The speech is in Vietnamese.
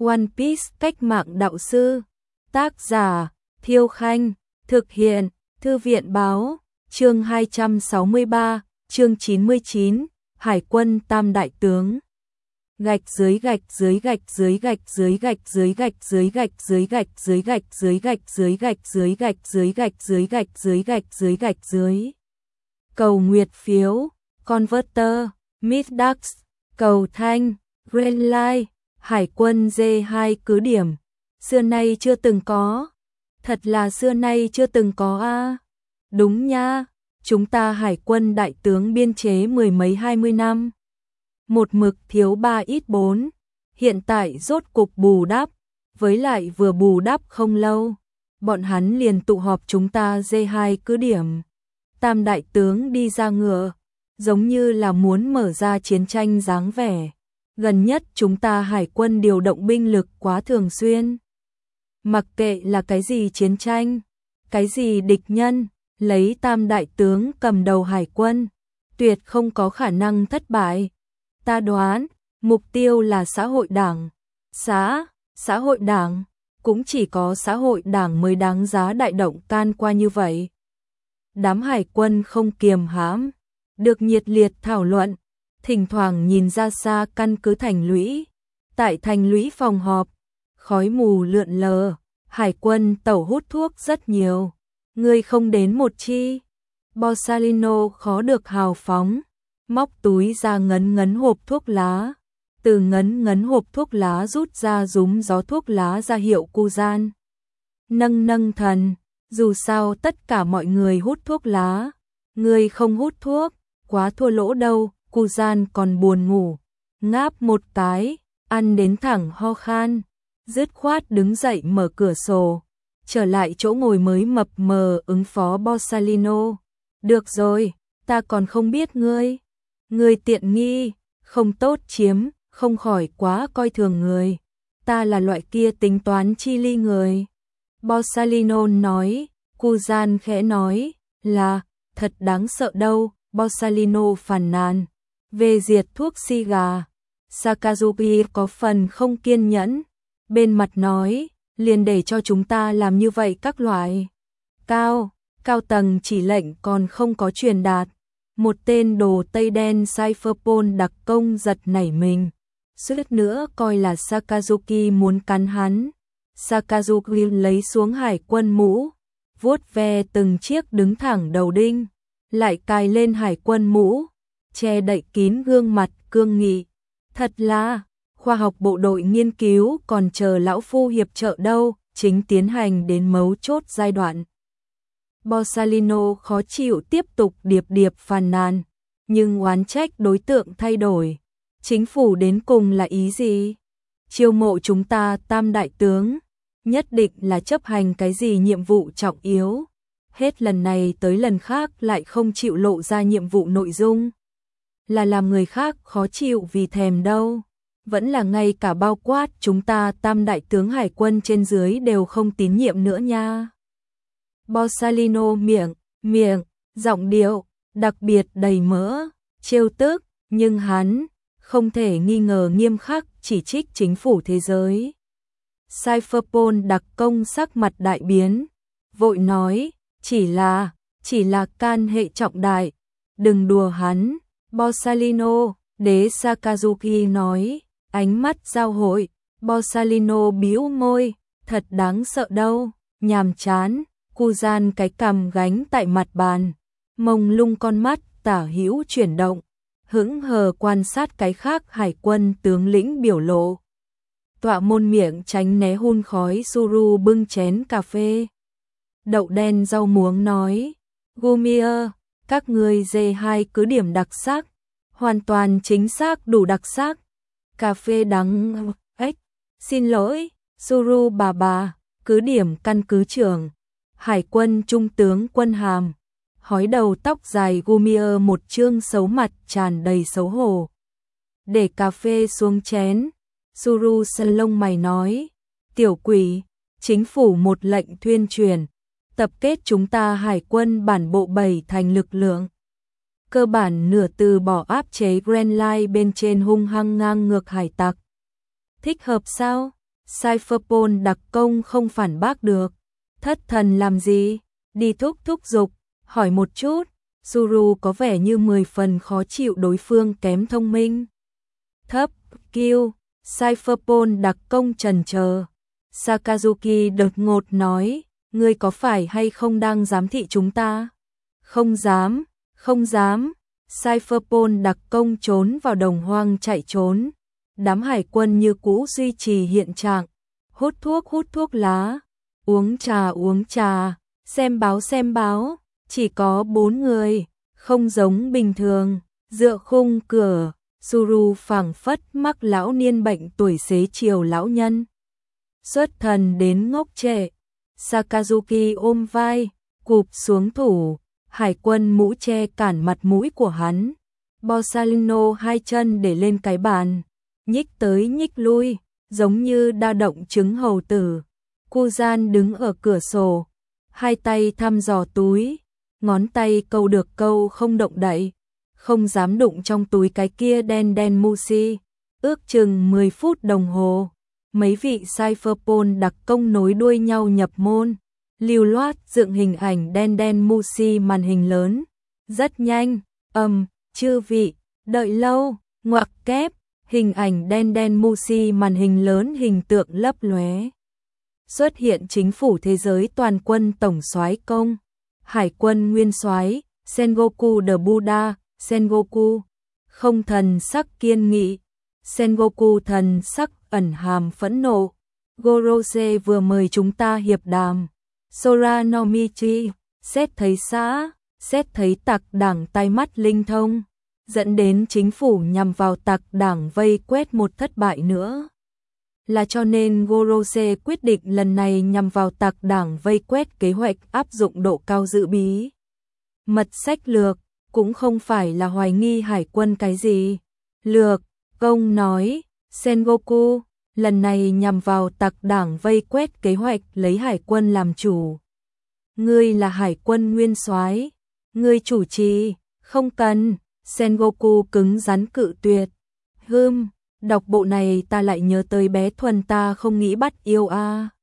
One Piece cách mạng đạo sư. Tác giả Thiêu Khanh. Thực hiện Thư viện Báo. Chương 263, chương 99, Hải quân Tam Đại Tướng. Gạch dưới gạch dưới gạch dưới gạch dưới gạch dưới gạch dưới gạch dưới gạch dưới gạch dưới gạch dưới gạch dưới gạch dưới gạch dưới gạch dưới gạch dưới gạch dưới. Cầu nguyệt phiếu, Converter, Middax, cầu thanh, Greenlight, Hải quân D2 cứ điểm. Xưa nay chưa từng có. Thật là xưa nay chưa từng có a. Đúng nha, chúng ta hải quân đại tướng biên chế mười mấy 20 năm. Một mực thiếu 3 ít 4. Hiện tại rốt cục bù đắp. Với lại vừa bù đắp không lâu, bọn hắn liền tụ họp chúng ta D2 cứ điểm. Tam đại tướng đi ra ngựa, giống như là muốn mở ra chiến tranh dáng vẻ. Gần nhất chúng ta hải quân điều động binh lực quá thường xuyên. Mặc kệ là cái gì chiến tranh, cái gì địch nhân, lấy tam đại tướng cầm đầu hải quân, tuyệt không có khả năng thất bại. Ta đoán, mục tiêu là xã hội đảng. Xã hội đảng, cũng chỉ có xã hội đảng mới đáng giá đại động can qua như vậy. Đám hải quân không kiềm hãm, được nhiệt liệt thảo luận, thỉnh thoảng nhìn ra xa căn cứ thành lũy. Tại thành lũy phòng họp, khói mù lượn lờ, hải quân tẩu hút thuốc rất nhiều. Người không đến một chi. Borsalino khó được hào phóng, móc túi ra ngấn ngấn hộp thuốc lá. Từ ngấn ngấn hộp thuốc lá rút ra rúm gió thuốc lá ra hiệu cu gian. Nâng thần, dù sao tất cả mọi người hút thuốc lá. Người không hút thuốc, quá thua lỗ đâu. Cu gian còn buồn ngủ, ngáp một cái, ăn đến thẳng ho khan, dứt khoát đứng dậy mở cửa sổ, trở lại chỗ ngồi mới mập mờ ứng phó Borsalino. Được rồi, ta còn không biết ngươi. Ngươi tiện nghi, không tốt chiếm, không khỏi quá coi thường người. Ta là loại kia tính toán chi ly người. Borsalino nói, cu gian khẽ nói, là, thật đáng sợ đâu. Borsalino phàn nàn. Về diệt thuốc si gà, Sakazuki có phần không kiên nhẫn, bên mặt nói, liền để cho chúng ta làm như vậy các loại. Cao tầng chỉ lệnh còn không có truyền đạt. Một tên đồ Tây đen Cypherpol đặc công giật nảy mình, suýt nữa coi là Sakazuki muốn cắn hắn. Sakazuki lấy xuống hải quân mũ, vuốt ve từng chiếc đứng thẳng đầu đinh, lại cài lên hải quân mũ, che đậy kín gương mặt cương nghị. Thật là, khoa học bộ đội nghiên cứu còn chờ lão phu hiệp trợ đâu, chính tiến hành đến mấu chốt giai đoạn. Borsalino khó chịu tiếp tục điệp phàn nàn, nhưng oán trách đối tượng thay đổi. Chính phủ đến cùng là ý gì? Chiêu mộ chúng ta tam đại tướng, nhất định là chấp hành cái gì nhiệm vụ trọng yếu. Hết lần này tới lần khác lại không chịu lộ ra nhiệm vụ nội dung. Là làm người khác khó chịu vì thèm đâu. Vẫn là ngay cả bao quát chúng ta tam đại tướng hải quân trên dưới đều không tín nhiệm nữa nha. Borsalino miệng, giọng điệu, đặc biệt đầy mỡ, trêu tức, nhưng hắn không thể nghi ngờ nghiêm khắc chỉ trích chính phủ thế giới. Cypherpol đặc công sắc mặt đại biến, vội nói, chỉ là can hệ trọng đại, đừng đùa hắn. Borsalino, đế Sakazuki nói, ánh mắt giao hội. Borsalino bĩu môi, thật đáng sợ đâu, nhàm chán. Cu gian cái cằm gánh tại mặt bàn, mông lung con mắt tả hữu chuyển động, hững hờ quan sát cái khác hải quân tướng lĩnh biểu lộ. Tọa môn miệng tránh né hun khói. Suru bưng chén cà phê đậu đen rau muống nói, Gumier, các ngươi D2 cứ điểm đặc sắc, hoàn toàn chính xác đủ đặc sắc. Cà phê đắng, xin lỗi, Suru bà, cứ điểm căn cứ trưởng, hải quân trung tướng quân hàm, hói đầu tóc dài Gumier một trương xấu mặt tràn đầy xấu hổ. Để cà phê xuống chén, Suru sân lông mày nói, tiểu quỷ, chính phủ một lệnh tuyên truyền, tập kết chúng ta hải quân bản bộ 7 thành lực lượng. Cơ bản nửa từ bỏ áp chế Grand Line bên trên hung hăng ngang ngược hải tặc. Thích hợp sao? Cypherpol đặc công không phản bác được. Thất thần làm gì? Đi thúc giục, hỏi một chút. Zuru có vẻ như 10 phần khó chịu đối phương kém thông minh. Thấp, kêu, Cypherpol đặc công trần chờ. Sakazuki đột ngột nói, ngươi có phải hay không đang giám thị chúng ta? Không dám, không dám. Cypherpol đặc công trốn vào đồng hoang chạy trốn. Đám hải quân như cũ duy trì hiện trạng. Hút thuốc lá, uống trà, xem báo. Chỉ có 4 người, không giống bình thường. Dựa khung cửa, Suru phảng phất mắc lão niên bệnh tuổi xế chiều lão nhân. Xuất thần đến ngốc trệ. Sakazuki ôm vai, cụp xuống thủ, hải quân mũ che cản mặt mũi của hắn. Borsalino hai chân để lên cái bàn, nhích tới nhích lui, giống như đa động trứng hầu tử. Kuzan đứng ở cửa sổ, hai tay thăm dò túi, ngón tay câu được câu không động đậy, không dám đụng trong túi cái kia đen musi. Ước chừng 10 phút đồng hồ, mấy vị Cypherpol đặc công nối đuôi nhau nhập môn, lưu loát dựng hình ảnh đen musi màn hình lớn. Rất nhanh, chư vị, đợi lâu, ngoặc kép, hình ảnh đen musi màn hình lớn hình tượng lấp lóe. Xuất hiện chính phủ thế giới toàn quân tổng soái công, hải quân nguyên soái, Sengoku the Buddha, Sengoku, không thần sắc kiên nghị, Sengoku thần sắc ẩn hàm phẫn nộ. Gorose vừa mời chúng ta hiệp đàm. Sora Nomichi, xét thấy tặc đảng tai mắt linh thông, dẫn đến chính phủ nhằm vào tặc đảng vây quét một thất bại nữa. Là cho nên Gorose quyết định lần này nhằm vào tặc đảng vây quét kế hoạch áp dụng độ cao dự bí mật sách lược, cũng không phải là hoài nghi hải quân cái gì. Lược, công nói, Sengoku, lần này nhằm vào tặc đảng vây quét kế hoạch lấy hải quân làm chủ. Ngươi là hải quân nguyên soái, ngươi chủ trì, không cần. Sengoku cứng rắn cự tuyệt. Đọc bộ này ta lại nhớ tới bé Thuần ta không nghĩ bắt yêu a.